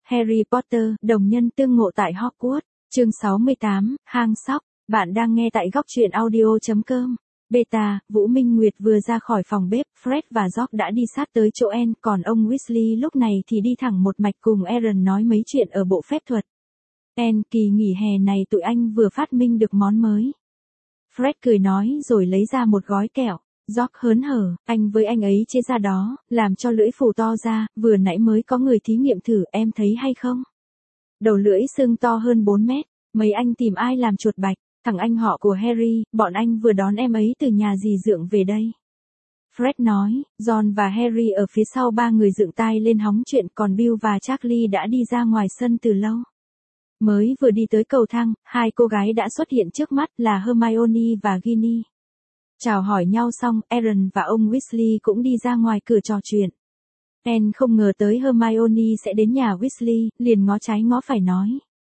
Harry Potter, đồng nhân tương ngộ tại Hogwarts, chương 68, hang sóc, bạn đang nghe tại góc truyện audio.com. Beta, Vũ Minh Nguyệt vừa ra khỏi phòng bếp, Fred và George đã đi sát tới chỗ Anne, còn ông Weasley lúc này thì đi thẳng một mạch cùng Aaron nói mấy chuyện ở bộ phép thuật. Anne, kỳ nghỉ hè này tụi anh vừa phát minh được món mới. Fred cười nói rồi lấy ra một gói kẹo. George hớn hở, anh với anh ấy chế ra đó, làm cho lưỡi phù to ra, vừa nãy mới có người thí nghiệm thử, em thấy hay không? Đầu lưỡi xương to hơn 4 mét, mấy anh tìm ai làm chuột bạch, thằng anh họ của Harry, bọn anh vừa đón em ấy từ nhà dì dượng về đây. Fred nói, Ron và Harry ở phía sau ba người dựng tai lên hóng chuyện, còn Bill và Charlie đã đi ra ngoài sân từ lâu. Mới vừa đi tới cầu thang, hai cô gái đã xuất hiện trước mắt là Hermione và Ginny. Chào hỏi nhau xong, Aaron và ông Weasley cũng đi ra ngoài cửa trò chuyện. Anne không ngờ tới Hermione sẽ đến nhà Weasley, liền ngó trái ngó phải nói.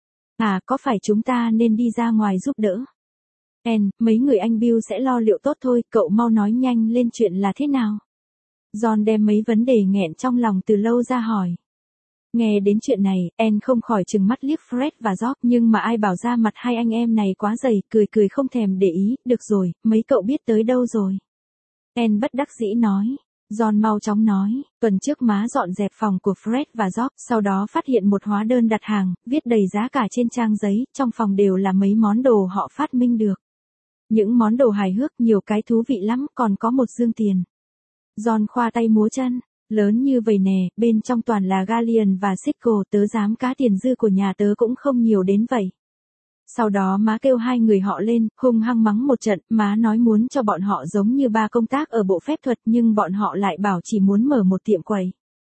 À, có phải chúng ta nên đi ra ngoài giúp đỡ? Anne, mấy người anh Bill sẽ lo liệu tốt thôi, cậu mau nói nhanh lên chuyện là thế nào? Ron đem mấy vấn đề nghẹn trong lòng từ lâu ra hỏi. Nghe đến chuyện này, Anne không khỏi trừng mắt liếc Fred và George, nhưng mà ai bảo ra mặt hai anh em này quá dày, cười không thèm để ý, được rồi, mấy cậu biết tới đâu rồi? Anne bất đắc dĩ nói. Ron mau chóng nói, tuần trước má dọn dẹp phòng của Fred và George, sau đó phát hiện một hóa đơn đặt hàng, viết đầy giá cả trên trang giấy, trong phòng đều là mấy món đồ họ phát minh được. Những món đồ hài hước, nhiều cái thú vị lắm, còn có một dương tiền. Ron khoa tay múa chân. Lớn như vậy nè, bên trong toàn là Galleon và Sickle, tớ dám cá tiền dư của nhà tớ cũng không nhiều đến vậy. Sau đó má kêu hai người họ lên, hung hăng mắng một trận, má nói muốn cho bọn họ giống như ba công tác ở bộ phép thuật, nhưng bọn họ lại bảo chỉ muốn mở một tiệm quầy.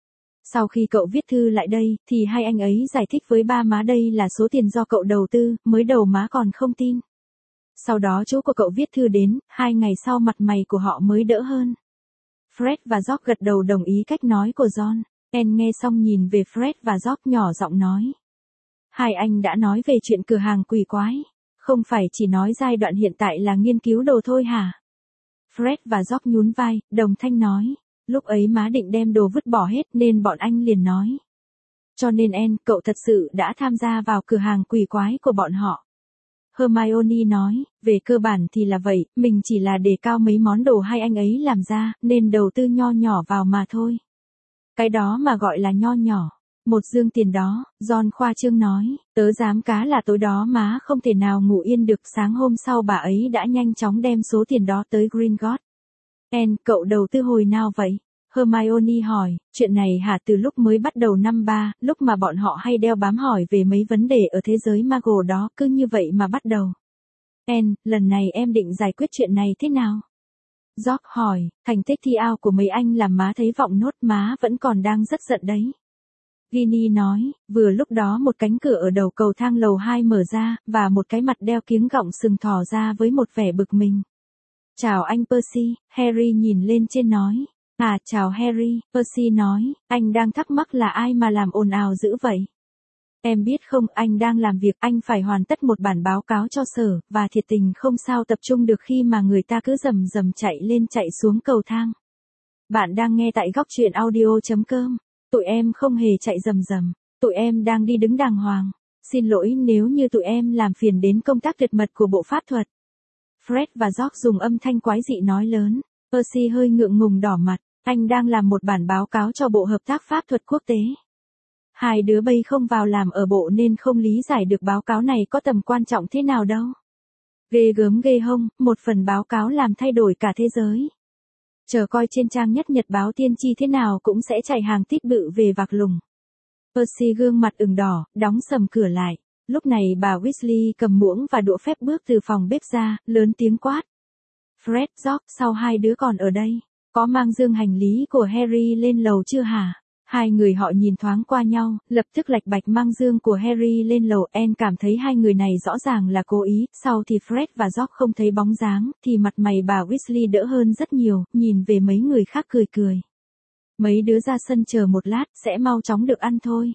Sau khi cậu viết thư lại đây, thì hai anh ấy giải thích với ba má đây là số tiền do cậu đầu tư, mới đầu má còn không tin. Sau đó chú của cậu viết thư đến, 2 ngày sau mặt mày của họ mới đỡ hơn. Fred và George gật đầu đồng ý cách nói của Ron. Anne nghe xong nhìn về Fred và George nhỏ giọng nói. Hai anh đã nói về chuyện cửa hàng quỷ quái. Không phải chỉ nói giai đoạn hiện tại là nghiên cứu đồ thôi hả? Fred và George nhún vai, đồng thanh nói. Lúc ấy má định đem đồ vứt bỏ hết nên bọn anh liền nói. Cho nên Anne, cậu thật sự đã tham gia vào cửa hàng quỷ quái của bọn họ. Hermione nói, về cơ bản thì là vậy, mình chỉ là đề cao mấy món đồ hai anh ấy làm ra, nên đầu tư nho nhỏ vào mà thôi. Cái đó mà gọi là nho nhỏ. Một dương tiền đó, Ron khoa trương nói, tớ dám cá là tối đó má không thể nào ngủ yên được, sáng hôm sau bà ấy đã nhanh chóng đem số tiền đó tới Gringotts. Anne, cậu đầu tư hồi nào vậy? Hermione hỏi, chuyện này hả, từ lúc mới bắt đầu năm 3, lúc mà bọn họ hay đeo bám hỏi về mấy vấn đề ở thế giới Muggle đó, cứ như vậy mà bắt đầu. Anne, lần này em định giải quyết chuyện này thế nào? George hỏi, thành tích thi ao của mấy anh làm má thấy vọng nốt, má vẫn còn đang rất giận đấy. Ginny nói, vừa lúc đó một cánh cửa ở đầu cầu thang lầu 2 mở ra, và một cái mặt đeo kiếng gọng sừng thò ra với một vẻ bực mình. Chào anh Percy, Harry nhìn lên trên nói. À, chào Harry, Percy nói, anh đang thắc mắc là ai mà làm ồn ào dữ vậy? Em biết không, anh đang làm việc, anh phải hoàn tất một bản báo cáo cho sở, và thiệt tình không sao tập trung được khi mà người ta cứ rầm rầm chạy lên chạy xuống cầu thang. Bạn đang nghe tại góc truyện audio.com, tụi em không hề chạy rầm rầm, tụi em đang đi đứng đàng hoàng. Xin lỗi nếu như tụi em làm phiền đến công tác tuyệt mật của bộ pháp thuật. Fred và George dùng âm thanh quái dị nói lớn. Percy hơi ngượng ngùng đỏ mặt, anh đang làm một bản báo cáo cho Bộ Hợp tác Pháp thuật Quốc tế. Hai đứa bây không vào làm ở bộ nên không lý giải được báo cáo này có tầm quan trọng thế nào đâu. Ghê gớm ghê hông, một phần báo cáo làm thay đổi cả thế giới. Chờ coi trên trang nhất nhật báo tiên tri thế nào cũng sẽ chạy hàng tít bự về vạc lùng. Percy gương mặt ửng đỏ, đóng sầm cửa lại. Lúc này bà Weasley cầm muỗng và đũa phép bước từ phòng bếp ra, lớn tiếng quát. Fred, George, sao hai đứa còn ở đây? Có mang dương hành lý của Harry lên lầu chưa hả? Hai người họ nhìn thoáng qua nhau, lập tức lạch bạch mang dương của Harry lên lầu. Anne cảm thấy hai người này rõ ràng là cố ý, sau thì Fred và George không thấy bóng dáng, thì mặt mày bà Weasley đỡ hơn rất nhiều, nhìn về mấy người khác cười. Mấy đứa ra sân chờ một lát, sẽ mau chóng được ăn thôi.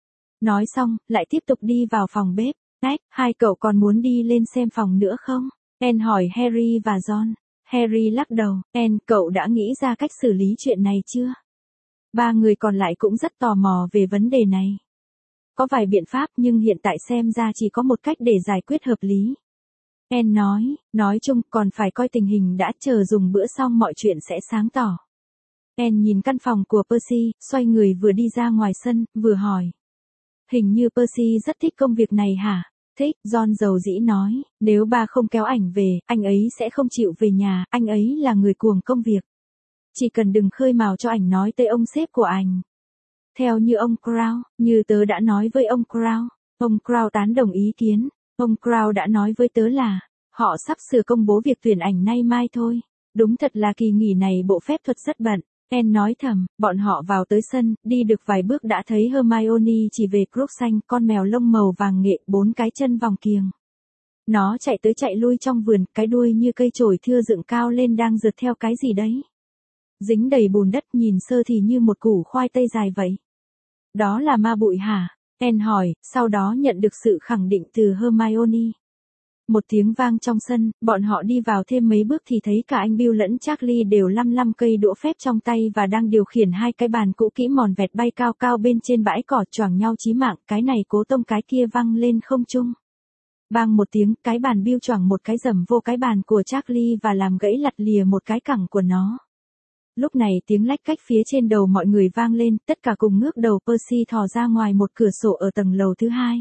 Nói xong, lại tiếp tục đi vào phòng bếp. Nách, hai cậu còn muốn đi lên xem phòng nữa không? Anne hỏi Harry và Ron. Harry lắc đầu. Anne, cậu đã nghĩ ra cách xử lý chuyện này chưa? Ba người còn lại cũng rất tò mò về vấn đề này. có vài biện pháp nhưng hiện tại xem ra chỉ có một cách để giải quyết hợp lý. Anne nói chung còn phải coi tình hình đã, chờ dùng bữa xong mọi chuyện sẽ sáng tỏ. Anne nhìn căn phòng của Percy, xoay người vừa đi ra ngoài sân, vừa hỏi. Hình như Percy rất thích công việc này hả? Thích, John dầu dĩ nói, nếu ba không kéo ảnh về, anh ấy sẽ không chịu về nhà, anh ấy là người cuồng công việc. Chỉ cần đừng khơi mào cho ảnh nói tới ông sếp của ảnh. Theo như ông Crow, như tớ đã nói với ông Crow tán đồng ý kiến. Ông Crow đã nói với tớ là, họ sắp sửa công bố việc tuyển ảnh nay mai thôi. Đúng thật là kỳ nghỉ này bộ phép thuật rất bận. Anne nói thầm, bọn họ vào tới sân, đi được vài bước đã thấy Hermione chỉ về Crookshanks, con mèo lông màu vàng nghệ, 4 cái chân vòng kiềng. Nó chạy tới chạy lui trong vườn, cái đuôi như cây chổi thưa dựng cao lên đang rượt theo cái gì đấy. Dính đầy bùn đất, nhìn sơ thì như một củ khoai tây dài vậy. Đó là ma bụi hả? Anne hỏi, sau đó nhận được sự khẳng định từ Hermione. Một tiếng vang trong sân, bọn họ đi vào thêm mấy bước thì thấy cả anh Bill lẫn Charlie đều lăm cây đũa phép trong tay và đang điều khiển 2 cái bàn cũ kỹ mòn vẹt bay cao cao bên trên bãi cỏ choảng nhau chí mạng, cái này cố tông cái kia văng lên không trung. Bang một tiếng, cái bàn Bill choảng một cái rầm vô cái bàn của Charlie và làm gãy lặt lìa một cái cẳng của nó. Lúc này tiếng lách cách phía trên đầu mọi người vang lên, tất cả cùng ngước đầu. Percy thò ra ngoài một cửa sổ ở tầng lầu thứ 2.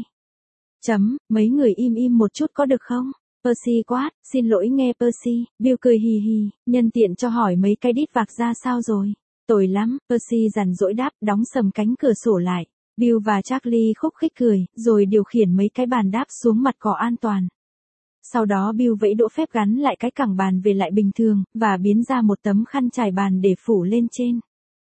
Mấy người im một chút có được không? Percy quát, xin lỗi nghe Percy. Bill cười hì hì, nhân tiện cho hỏi mấy cái đít vạc ra sao rồi? Tồi lắm, Percy rằn rỗi đáp, đóng sầm cánh cửa sổ lại. Bill và Charlie khúc khích cười, rồi điều khiển mấy cái bàn đáp xuống mặt cỏ an toàn. Sau đó Bill vẫy đũa phép gắn lại cái cẳng bàn về lại bình thường, và biến ra một tấm khăn trải bàn để phủ lên trên.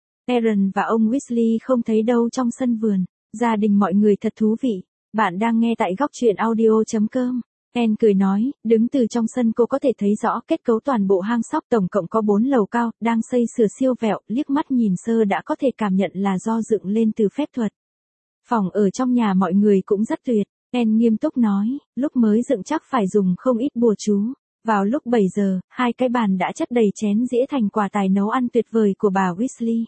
Aaron và ông Weasley không thấy đâu trong sân vườn. Gia đình mọi người thật thú vị. Bạn đang nghe tại góc truyện audio.com. Anne cười nói, đứng từ trong sân cô có thể thấy rõ kết cấu toàn bộ hang sóc tổng cộng có 4 lầu cao, đang xây sửa siêu vẹo, liếc mắt nhìn sơ đã có thể cảm nhận là do dựng lên từ phép thuật. Phòng ở trong nhà mọi người cũng rất tuyệt. Anne nghiêm túc nói, lúc mới dựng chắc phải dùng không ít bùa chú. Vào lúc 7 giờ, 2 cái bàn đã chất đầy chén dĩa thành quà tài nấu ăn tuyệt vời của bà Weasley.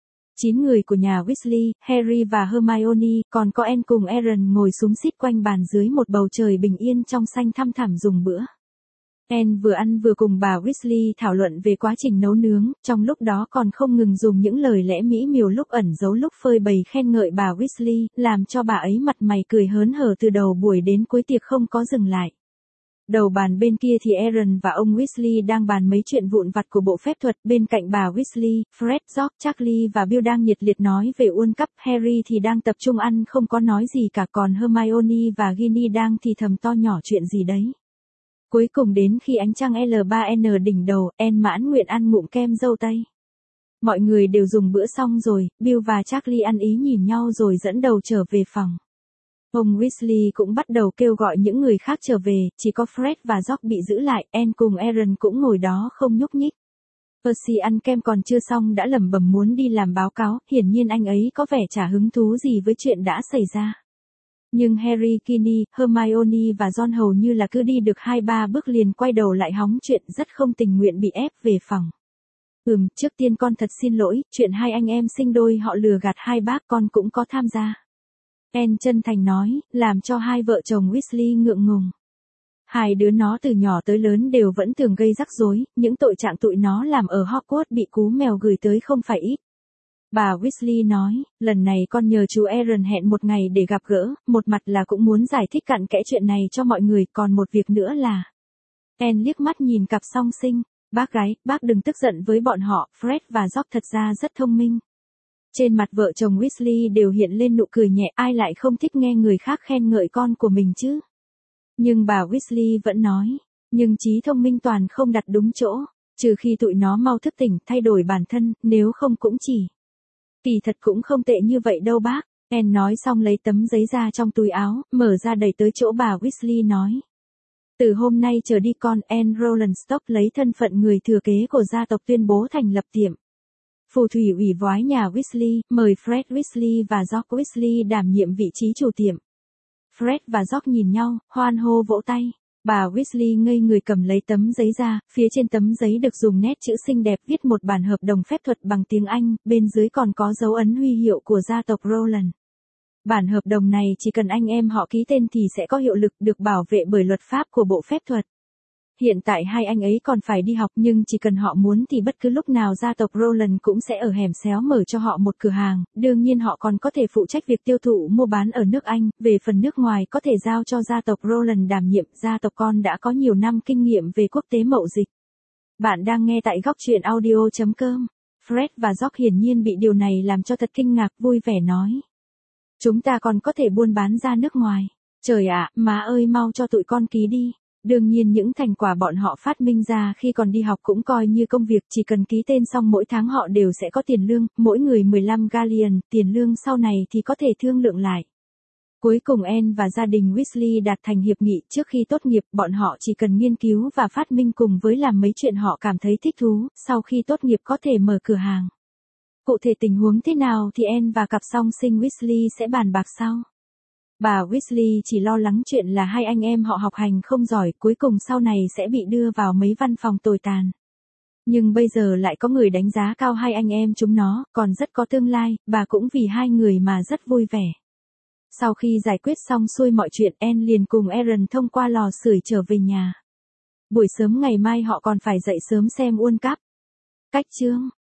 9 người của nhà Weasley, Harry và Hermione, còn có Anne cùng Aaron ngồi xúm xít quanh bàn dưới một bầu trời bình yên trong xanh thăm thẳm dùng bữa. Anne vừa ăn vừa cùng bà Weasley thảo luận về quá trình nấu nướng, trong lúc đó còn không ngừng dùng những lời lẽ mỹ miều lúc ẩn giấu lúc phơi bày khen ngợi bà Weasley, làm cho bà ấy mặt mày cười hớn hở từ đầu buổi đến cuối tiệc không có dừng lại. Đầu bàn bên kia thì Aaron và ông Weasley đang bàn mấy chuyện vụn vặt của bộ phép thuật, bên cạnh bà Weasley, Fred, George, Charlie và Bill đang nhiệt liệt nói về World Cup, Harry thì đang tập trung ăn không có nói gì cả, còn Hermione và Ginny đang thì thầm to nhỏ chuyện gì đấy. Cuối cùng đến khi ánh trăng L3N đỉnh đầu, Anne mãn nguyện ăn ngụm kem dâu tây. Mọi người đều dùng bữa xong rồi, Bill và Charlie ăn ý nhìn nhau rồi dẫn đầu trở về phòng. Ông Weasley cũng bắt đầu kêu gọi những người khác trở về, chỉ có Fred và George bị giữ lại, Anne cùng Aaron cũng ngồi đó không nhúc nhích. Percy ăn kem còn chưa xong đã lẩm bẩm muốn đi làm báo cáo, hiển nhiên anh ấy có vẻ chả hứng thú gì với chuyện đã xảy ra. Nhưng Harry, Ginny, Hermione và Ron hầu như là cứ đi được 2-3 bước liền quay đầu lại hóng chuyện, rất không tình nguyện bị ép về phòng. Trước tiên con thật xin lỗi, chuyện 2 anh em sinh đôi họ lừa gạt 2 bác con cũng có tham gia. Anne chân thành nói, làm cho 2 vợ chồng Weasley ngượng ngùng. 2 đứa nó từ nhỏ tới lớn đều vẫn thường gây rắc rối, những tội trạng tụi nó làm ở Hogwarts bị cú mèo gửi tới không phải ít. Bà Weasley nói, lần này con nhờ chú Aaron hẹn một ngày để gặp gỡ, một mặt là cũng muốn giải thích cặn kẽ chuyện này cho mọi người, còn một việc nữa là... Anne liếc mắt nhìn cặp song sinh, bác gái, bác đừng tức giận với bọn họ, Fred và George thật ra rất thông minh. Trên mặt vợ chồng Weasley đều hiện lên nụ cười nhẹ, ai lại không thích nghe người khác khen ngợi con của mình chứ. Nhưng bà Weasley vẫn nói, nhưng trí thông minh toàn không đặt đúng chỗ, trừ khi tụi nó mau thức tỉnh, thay đổi bản thân, nếu không cũng chỉ. Kỳ thật cũng không tệ như vậy đâu bác. Anne nói xong lấy tấm giấy ra trong túi áo, mở ra đẩy tới chỗ bà Weasley nói. Từ hôm nay trở đi con Anne Rowland Stock lấy thân phận người thừa kế của gia tộc tuyên bố thành lập tiệm phù thủy ủy vói nhà Weasley, mời Fred Weasley và George Weasley đảm nhiệm vị trí chủ tiệm. Fred và George nhìn nhau, hoan hô vỗ tay. Bà Weasley ngây người cầm lấy tấm giấy ra, phía trên tấm giấy được dùng nét chữ xinh đẹp viết một bản hợp đồng phép thuật bằng tiếng Anh, bên dưới còn có dấu ấn huy hiệu của gia tộc Rowland. Bản hợp đồng này chỉ cần anh em họ ký tên thì sẽ có hiệu lực, được bảo vệ bởi luật pháp của Bộ Phép thuật. Hiện tại hai anh ấy còn phải đi học nhưng chỉ cần họ muốn thì bất cứ lúc nào gia tộc Roland cũng sẽ ở hẻm xéo mở cho họ một cửa hàng, đương nhiên họ còn có thể phụ trách việc tiêu thụ mua bán ở nước Anh, về phần nước ngoài có thể giao cho gia tộc Roland đảm nhiệm, gia tộc con đã có nhiều năm kinh nghiệm về quốc tế mậu dịch. Bạn đang nghe tại góc truyện audio.com. Fred và George hiển nhiên bị điều này làm cho thật kinh ngạc, vui vẻ nói. Chúng ta còn có thể buôn bán ra nước ngoài. Trời ạ, má ơi mau cho tụi con ký đi. Đương nhiên những thành quả bọn họ phát minh ra khi còn đi học cũng coi như công việc, chỉ cần ký tên xong mỗi tháng họ đều sẽ có tiền lương, mỗi người 15 galleon, tiền lương sau này thì có thể thương lượng lại. Cuối cùng Anne và gia đình Weasley đạt thành hiệp nghị, trước khi tốt nghiệp bọn họ chỉ cần nghiên cứu và phát minh cùng với làm mấy chuyện họ cảm thấy thích thú, sau khi tốt nghiệp có thể mở cửa hàng. Cụ thể tình huống thế nào thì Anne và cặp song sinh Weasley sẽ bàn bạc sau. Bà Weasley chỉ lo lắng chuyện là hai anh em họ học hành không giỏi, cuối cùng sau này sẽ bị đưa vào mấy văn phòng tồi tàn. Nhưng bây giờ lại có người đánh giá cao hai anh em chúng nó, còn rất có tương lai, bà cũng vì hai người mà rất vui vẻ. Sau khi giải quyết xong xuôi mọi chuyện, Anne liền cùng Aaron thông qua lò sưởi trở về nhà. Buổi sớm ngày mai họ còn phải dậy sớm xem World Cup. Cách chương